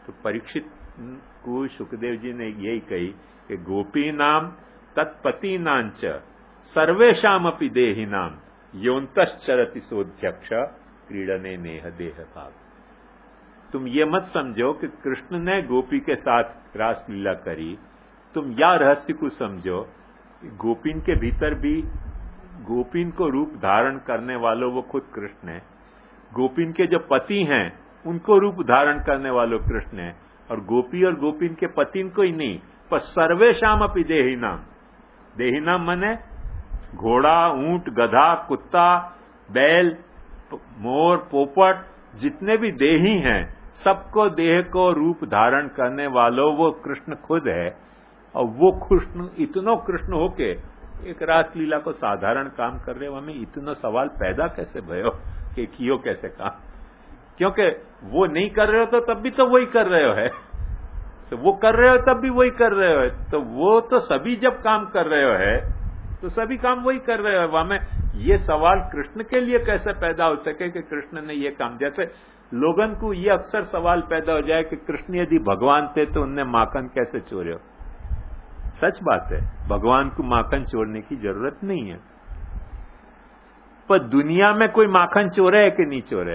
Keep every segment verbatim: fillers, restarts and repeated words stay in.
तो परीक्षित को सुखदेव जी ने यही कही कि गोपी नाम तत्पति नांच सर्वेशाम अपि देहि नाम योन्तश्चरति सोध्यक्ष क्रीडने नेह देह भाव। तुम ये मत समझो कि कृष्ण ने गोपी के साथ रासलीला करी, तुम या रहस्य को समझो। गोपीन के भीतर भी गोपीन को रूप धारण करने वालों वो खुद कृष्ण है, गोपीन के जो पति हैं उनको रूप धारण करने वालों कृष्ण है, और गोपी और गोपीन के पतिन को ही नहीं, पर सर्वेशाम अपि देहि नाम। देहि नाम माने घोड़ा, ऊंट, गधा, कुत्ता, बैल, मोर, पोपट, जितने भी देही हैं सबको देह को रूप धारण करने वालों वो कृष्ण खुद है। और वो कृष्ण इतनो कृष्ण होके एक रासलीला को साधारण काम कर रहे हो, हमें इतना सवाल पैदा कैसे भयो कि कियो कैसे काम? क्योंकि वो नहीं कर रहे हो तो तब भी तो वही कर रहे हो है, तो वो कर रहे हो तब भी वही कर रहे हो, तो वो तो सभी जब काम कर रहे हो है तो सभी काम वही कर रहे हो। हमें ये सवाल कृष्ण के लिए कैसे पैदा हो सके कि कृष्ण ने ये काम, जैसे लोगन को ये अक्सर सवाल पैदा हो जाए कि कृष्ण यदि भगवान थे तो उनने माखन कैसे चोरे हो। सच बात है, भगवान को माखन चोरने की जरूरत नहीं है, पर दुनिया में कोई माखन चोरे है कि नहीं चोरे?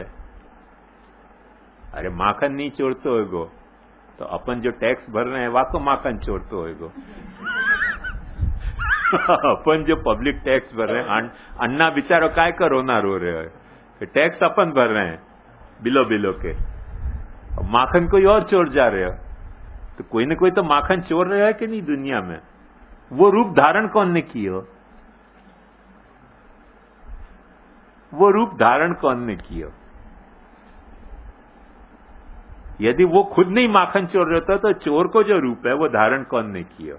अरे माखन नहीं चोरते होगो तो अपन जो टैक्स भर रहे हैं वाको माखन चोरते होगो। अपन जो पब्लिक टैक्स भर रहे हैं, अन्ना बेचारो काय करो ना रो रहे हो, टैक्स अपन भर रहे हैं बिलो बिलो के, माखन कोई और चोर जा रहे हो, तो कोई ना कोई तो माखन चोर रहा है कि नहीं दुनिया में। वो रूप धारण कौन ने किया? वो रूप धारण कौन ने किया? यदि वो खुद नहीं माखन चोर रहा था तो चोर को जो रूप है वो धारण कौन ने किया?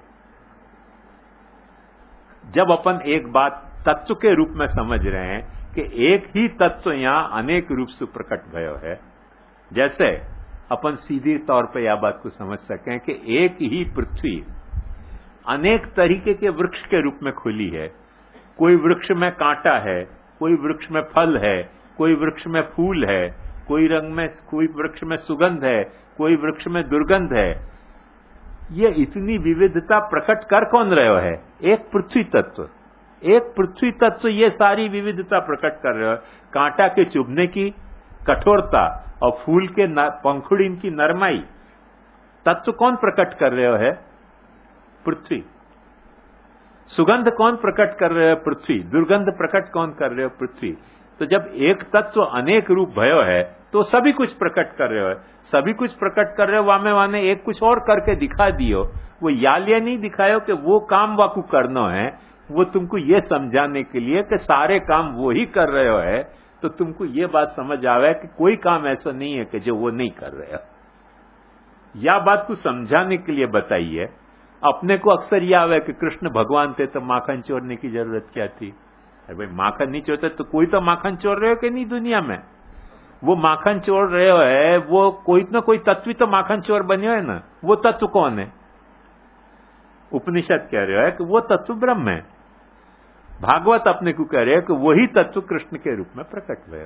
जब अपन एक बात तत्व के रूप में समझ रहे हैं कि एक ही तत्व यहां अनेक रूप से प्रकट भयो है, जैसे अपन सीधी तौर पे यह बात को समझ सकें कि एक ही पृथ्वी अनेक तरीके के वृक्ष के रूप में खुली है। कोई वृक्ष में कांटा है, कोई वृक्ष में फल है, कोई वृक्ष में फूल है, कोई रंग में, कोई वृक्ष में सुगंध है, कोई वृक्ष में दुर्गंध है। ये इतनी विविधता प्रकट कर कौन रहे हो है? एक पृथ्वी तत्व। एक पृथ्वी तत्व ये सारी विविधता प्रकट कर रहे हो। कांटा के चुभने की कठोरता और फूल के पंखुड़िन की नरमाई, तत्व कौन प्रकट कर रहे हो है? पृथ्वी। सुगंध कौन प्रकट कर रहे हो? पृथ्वी। दुर्गंध प्रकट कौन कर रहे हो? पृथ्वी। तो जब एक तत्व अनेक रूप भयो है तो सभी कुछ प्रकट कर रहे हो। सभी कुछ प्रकट कर रहे हो, वामे वाने एक कुछ और करके दिखा दियो। वो यालिया नहीं दिखायो कि वो काम वाकू करना है, वो तुमको ये समझाने के लिए कि सारे काम वो ही कर रहे हो है, तो तुमको ये बात समझ आवे कि कोई काम ऐसा नहीं है कि जो वो नहीं कर रहे हो। या बात को समझाने के लिए बताइए। अपने को अक्सर यह आवे कि कृष्ण भगवान थे तो माखन चोरने की जरूरत क्या थी? अरे भाई माखन नहीं चोरते तो कोई तो माखन चोर रहे हो कि नहीं दुनिया में? वो माखन चोर रहे हो है, वो कोई ना कोई तत्व तो माखन चोर बने है ना। वो तत्व कौन है? उपनिषद कह रहे हो कि वो तत्व ब्रह्म है। भागवत अपने को कह रहे हैं कि वही तत्व कृष्ण के रूप में प्रकट हुए।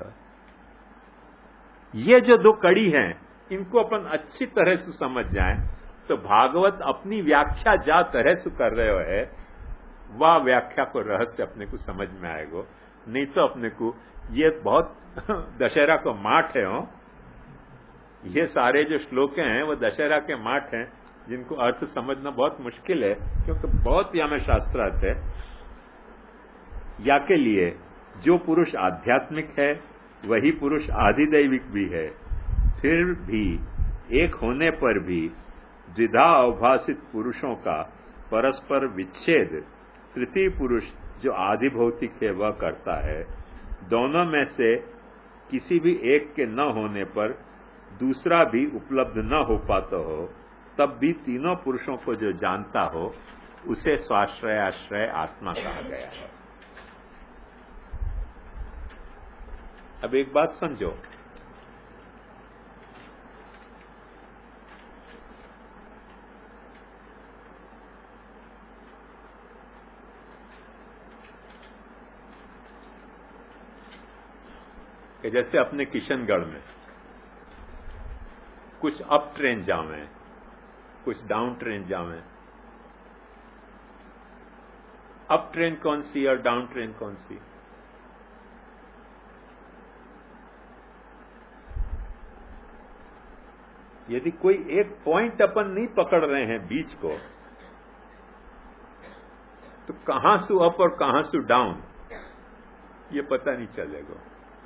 ये जो दो कड़ी हैं, इनको अपन अच्छी तरह से समझ जाएं तो भागवत अपनी व्याख्या जा तरह से कर रहे हो है, वह व्याख्या को रहस्य अपने को समझ में आएगा। नहीं तो अपने को ये बहुत दशहरा को माठ है हो, ये सारे जो श्लोक हैं वो दशहरा के माठ हैं, जिनको अर्थ समझना बहुत मुश्किल है, क्योंकि बहुत ही हमें शास्त्रार्थ है। या के लिए जो पुरुष आध्यात्मिक है वही पुरुष आधिदैविक भी है, फिर भी एक होने पर भी द्विधा अवभाषित पुरुषों का परस्पर विच्छेद तृतीय पुरुष जो आदि भौतिक है वह करता है। दोनों में से किसी भी एक के न होने पर दूसरा भी उपलब्ध न हो पाता हो, तब भी तीनों पुरुषों को जो जानता हो उसे स्वाश्रय आश्रय आत्मा कहा गया है। अब एक बात समझो, कि जैसे अपने किशनगढ़ में कुछ अप ट्रेन जावे, कुछ डाउन ट्रेन जावे। अप ट्रेन कौन सी और डाउन ट्रेन कौन सी? यदि कोई एक पॉइंट अपन नहीं पकड़ रहे हैं बीच को, तो कहां से अप और कहां से डाउन ये पता नहीं चलेगा।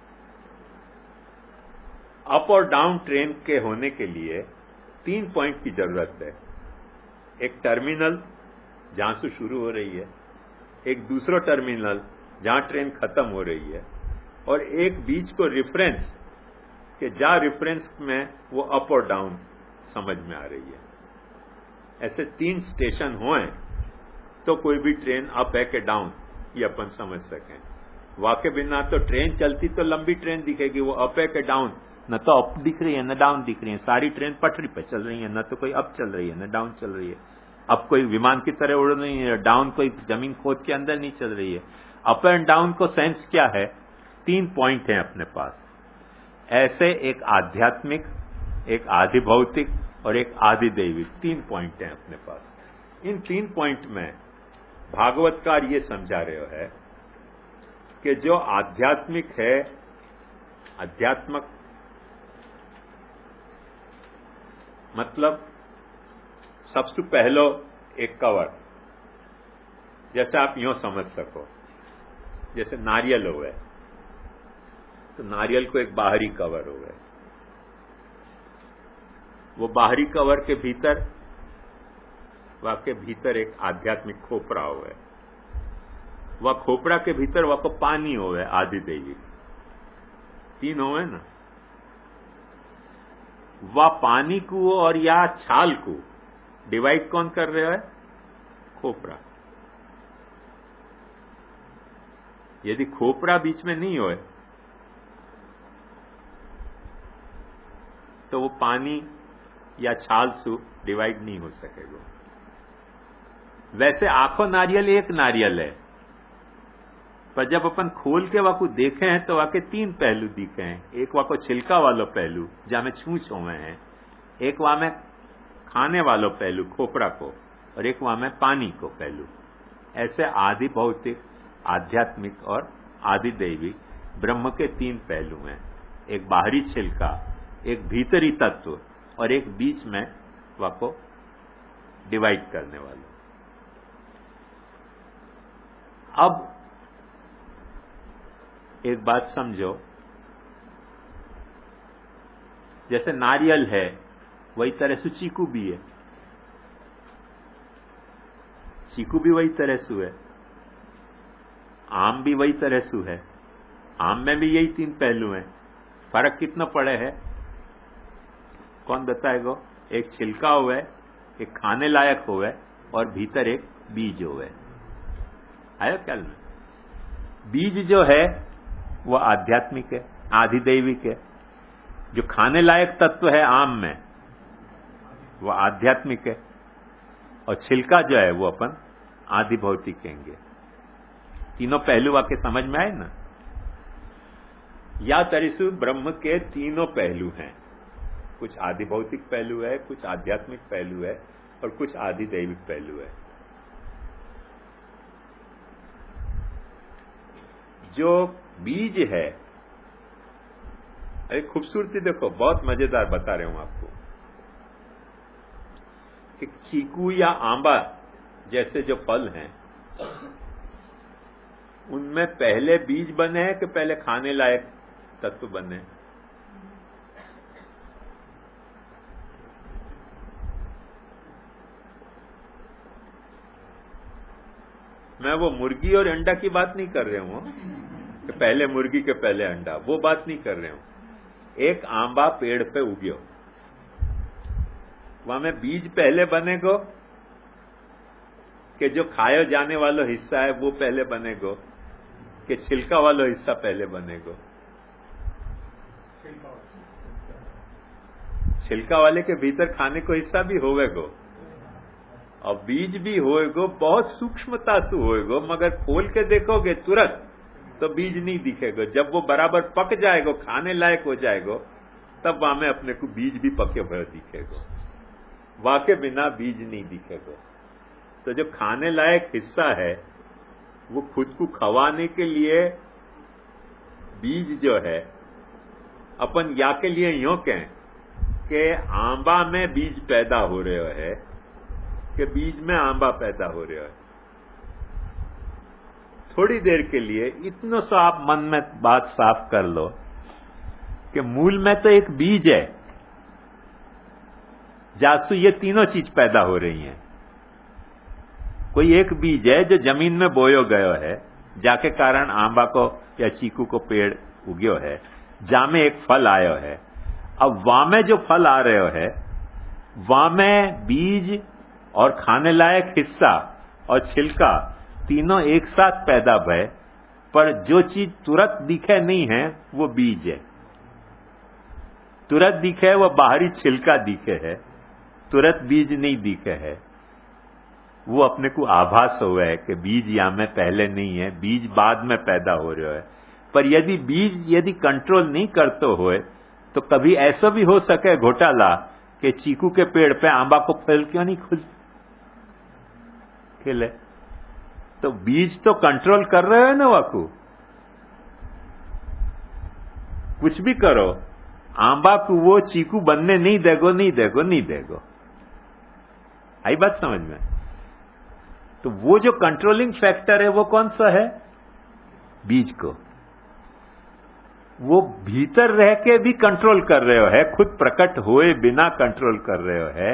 अप और डाउन ट्रेन के होने के लिए तीन पॉइंट की जरूरत है। एक टर्मिनल जहां से शुरू हो रही है, एक दूसरा टर्मिनल जहां ट्रेन खत्म हो रही है, और एक बीच को रेफरेंस कि जहां रेफरेंस में वो अप और डाउन समझ में आ रही है। ऐसे तीन स्टेशन हों तो कोई भी ट्रेन अप है कि डाउन ये अपन समझ सकें। वाके बिना तो ट्रेन चलती तो लंबी ट्रेन दिखेगी, वो अप है कि डाउन, न तो अप दिख रही है न डाउन दिख रही है। सारी ट्रेन पटरी पे चल रही है, न तो कोई अप चल रही है न डाउन चल रही है। अब कोई विमान की तरह उड़ रही है, डाउन कोई जमीन खोद के अंदर नहीं चल रही है। अप एंड डाउन को सेंस क्या है? तीन पॉइंट हैं अपने पास। ऐसे एक आध्यात्मिक, एक आधि भौतिक और एक आधि दैविक, तीन पॉइंट हैं अपने पास। इन तीन पॉइंट में भागवतकार ये समझा रहे है कि जो आध्यात्मिक है, अध्यात्मक मतलब सबसे पहलो एक कवर, जैसे आप यूं समझ सको, जैसे नारियल हो गए तो नारियल को एक बाहरी कवर हो गए, वो बाहरी कवर के भीतर वाके भीतर एक आध्यात्मिक खोपरा हो गए, वह खोपरा के भीतर वह को पानी हो गए, आदि दैविक, तीन हो गए ना। वह पानी को और या छाल को डिवाइड कौन कर रहे है? खोपरा। यदि खोपरा बीच में नहीं होए तो वो पानी या छाल से डिवाइड नहीं हो सकेगा। वैसे आंखों नारियल एक नारियल है, पर जब अपन खोल के वाको देखे हैं तो वाके तीन पहलू दिखे हैं। एक वाको छिलका वालो पहलू जहां में छूछ हुए हैं, एक वहां में खाने वालो पहलू खोपरा को, और एक वहां में पानी को पहलू। ऐसे आदि भौतिक, आध्यात्मिक और आदि दैविक ब्रह्म के तीन पहलू हैं। एक बाहरी छिलका, एक भीतरी तत्व और एक बीच में वाको डिवाइड करने वाला। अब एक बात समझो, जैसे नारियल है वही तरह से चीकू भी है, चीकू भी वही तरह से है, आम भी वही तरह से है, आम में भी यही तीन पहलू हैं। फर्क कितना पड़े है कौन बताएगा? एक छिलका हुआ है, एक खाने लायक हुआ है, और भीतर एक बीज हुआ है। आया ख्याल में? बीज जो है वो आध्यात्मिक है, आधि दैविक है। जो खाने लायक तत्व है आम में वो आध्यात्मिक है, और छिलका जो है वो अपन आधि भौतिक कहेंगे। तीनों पहलू आके समझ में आए ना? या तरिसु ब्रह्म के तीनों पहलू हैं। कुछ आधि भौतिक पहलू है, कुछ आध्यात्मिक पहलू है, और कुछ आधि दैविक पहलू है। जो बीज है, अरे खूबसूरती देखो, बहुत मजेदार बता रहे हूं आपको। एक चीकू या आंबा जैसे जो फल हैं, उनमें पहले बीज बने हैं कि पहले खाने लायक तत्व बने? मैं वो मुर्गी और अंडा की बात नहीं कर रहा हूं कि पहले मुर्गी के पहले अंडा, वो बात नहीं कर रहे हूं। एक आंबा पेड़ पे उग्यो, वहां में बीज पहले बनेगो कि जो खायो जाने वाला हिस्सा है वो पहले बनेगो, कि छिलका वाला हिस्सा पहले बनेगो? छिलका वाले के भीतर खाने को हिस्सा भी होवेगो और बीज भी होएगो, बहुत सूक्ष्मता से होएगो, मगर खोल के देखोगे तुरंत तो बीज नहीं दिखेगा। जब वो बराबर पक जाएगा, खाने लायक हो जाएगा, तब वहां में अपने को बीज भी पके भयो दिखेगा, वहां के बिना बीज नहीं दिखेगा। तो जो खाने लायक हिस्सा है वो खुद को खवाने के लिए बीज जो है, अपन या के लिए यूं कहें कि आंबा में बीज पैदा हो रहे है कि बीज में आंबा पैदा हो रहा है। थोड़ी देर के लिए इतना सा आप मन में बात साफ कर लो कि मूल में तो एक बीज है, जासु ये तीनों चीज पैदा हो रही हैं। कोई एक बीज है जो जमीन में बोयो गयो है, जाके कारण आंबा को या चीकू को पेड़ उग्यो है, जा में एक फल आयो है। अब वहां में जो फल आ रहे है वहां में बीज और खाने लायक हिस्सा और छिलका तीनों एक साथ पैदा भय, पर जो चीज तुरंत दिखे नहीं है वो बीज है। तुरंत दिखे वो बाहरी छिलका दिखे है, तुरंत बीज नहीं दिखे है। वो अपने को आभास हुआ है कि बीज यहां में पहले नहीं है, बीज बाद में पैदा हो रहा है। पर यदि बीज यदि कंट्रोल नहीं करते हुए तो कभी ऐसा भी हो सके घोटाला कि चीकू के पेड़ पे आंबा को फल क्यों नहीं खुल खिले। तो बीज तो कंट्रोल कर रहे हो ना, वाकू कुछ भी करो आंबा को वो चीकू बनने नहीं देगो नहीं देगो नहीं देगो। आई बात समझ में? तो वो जो कंट्रोलिंग फैक्टर है वो कौन सा है? बीज को वो भीतर रह के भी कंट्रोल कर रहे हो है, खुद प्रकट हुए बिना कंट्रोल कर रहे हो है।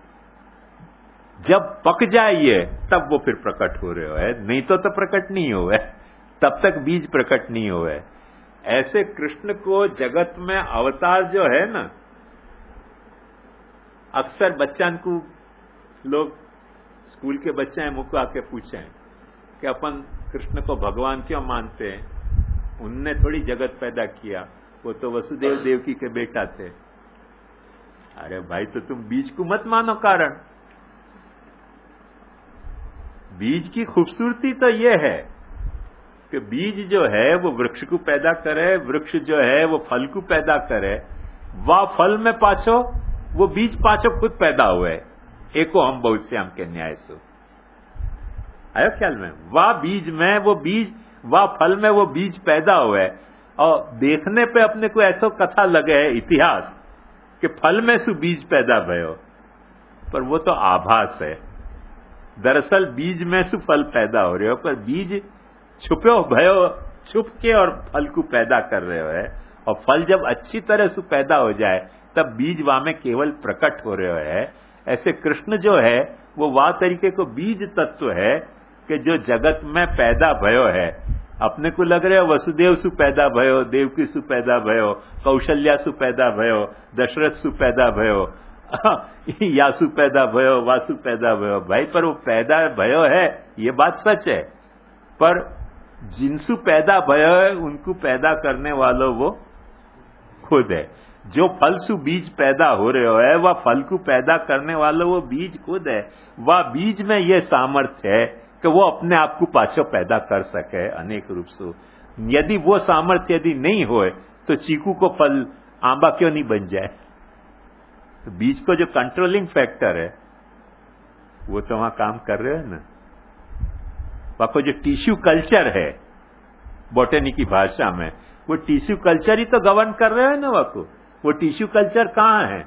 जब पक जाइए तब वो फिर प्रकट हो रहे हो है, नहीं तो तो प्रकट नहीं हुए, तब तक बीज प्रकट नहीं हुए। ऐसे कृष्ण को जगत में अवतार जो है ना, अक्सर बच्चन को लोग स्कूल के बच्चे हैं मुझको आके पूछे कि अपन कृष्ण को भगवान क्यों मानते हैं, उनने थोड़ी जगत पैदा किया, वो तो वसुदेव देवकी के बेटा थे। अरे भाई तो तुम बीज को मत मानो कारण। बीज की खूबसूरती तो ये है कि बीज जो है वो वृक्ष को पैदा करे, वृक्ष जो है वो फल को पैदा करे, वह फल में पाछो वो बीज पाछो खुद पैदा हुए। एको हम बहुत श्याम के न्याय सो आयो ख्याल में, वह बीज में वो बीज, वह फल में वो बीज पैदा हुए। और देखने पे अपने को ऐसा कथा लगे है इतिहास कि फल में सु बीज पैदा भयो, पर वो तो आभास है। दरअसल बीज में सु फल पैदा हो रहे हो, पर बीज छुपो भयो, छुप के और फल को पैदा कर रहे हो है। और फल जब अच्छी तरह से पैदा हो जाए तब बीज वहां में केवल प्रकट हो रहे हो है। ऐसे कृष्ण जो है वो वह तरीके को बीज तत्व है कि जो जगत में पैदा भयो है। अपने को लग रहे हो वसुदेव सु पैदा भयो, देवकी सु पैदा भयो, कौशल्या सु पैदा भयो, दशरथ सु पैदा भयो, यासु पैदा भयो, वासु पैदा भयो। भाई पर वो पैदा भयो है ये बात सच है, पर जिनसु पैदा भयो है उनको पैदा करने वालों वो खुद है। जो फल सु बीज पैदा हो रहे हो है वह फल को पैदा करने वाला वो बीज खुद है। वह बीज में ये सामर्थ्य है कि वो अपने आप को पाछो पैदा कर सके अनेक रूप से। यदि वो सामर्थ्य यदि नहीं होए तो चीकू को फल आंबा क्यों नहीं बन जाए? तो बीज को जो कंट्रोलिंग फैक्टर है वो तो वहां काम कर रहे हो ना। वहां को जो टिश्यू कल्चर है बॉटनी की भाषा में, वो टिश्यू कल्चर ही तो गवर्न कर रहे हो ना। वहां को वो टिश्यू कल्चर कहां है?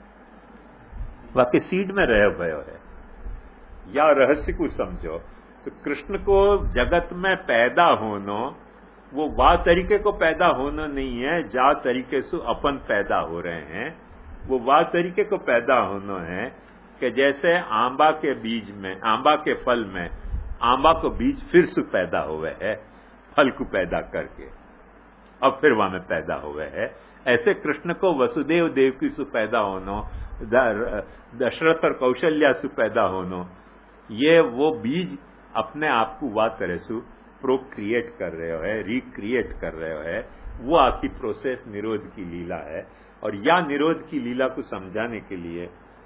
वहां के सीड में रहे भयो है। या रहस्य को समझो तो कृष्ण को जगत में पैदा होना वो वाह तरीके को पैदा होना नहीं है जा तरीके से अपन पैदा हो रहे हैं। वो वाह तरीके को पैदा होना है कि जैसे आंबा के बीज में, आंबा के फल में आंबा को बीज फिर से पैदा हुए है फल को पैदा करके, अब फिर वहां में पैदा हुए है। ऐसे कृष्ण को वसुदेव देवकी से पैदा होना, दशरथ और कौशल्या से पैदा होना, ये वो बीज अपने आप को वाह तरह से प्रोक्रिएट कर रहे हो है, रिक्रिएट कर रहे हो है। वो आपकी प्रोसेस निरोध की लीला है। और या निरोध की लीला को समझाने के लिए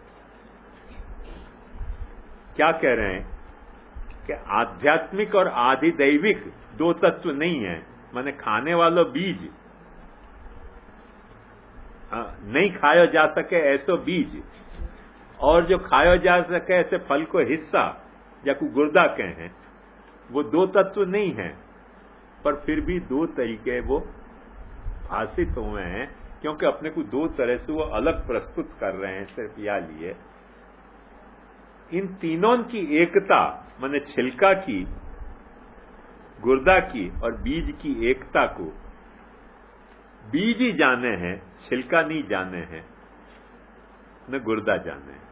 क्या कह रहे हैं कि आध्यात्मिक और आधिदैविक दो तत्व नहीं है। माने खाने वाला बीज नहीं खायो जा सके ऐसो बीज और जो खायो जा सके ऐसे फल को हिस्सा या को गुर्दा कहें, वो दो तत्व नहीं है, पर फिर भी दो तरीके वो भाषित हुए हैं, क्योंकि अपने को दो तरह से वो अलग प्रस्तुत कर रहे हैं सिर्फ या लिए। इन तीनों की एकता माने छिलका की, गुर्दा की और बीज की एकता को बीज ही जाने हैं, छिलका नहीं जाने हैं, न गुर्दा जाने हैं।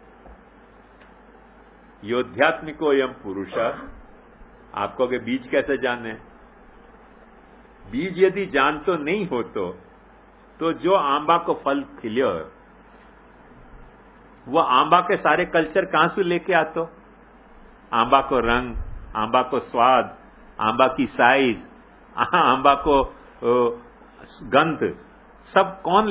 योध्यात्मिको यम पुरुष, आपको के बीज कैसे जाने? बीज यदि जान तो नहीं हो तो, तो जो आंबा को फल खिलियो वो आंबा के सारे कल्चर कहां से लेके आतो? आंबा को रंग, आंबा को स्वाद, आंबा की साइज, आंबा को गंध, सब कौन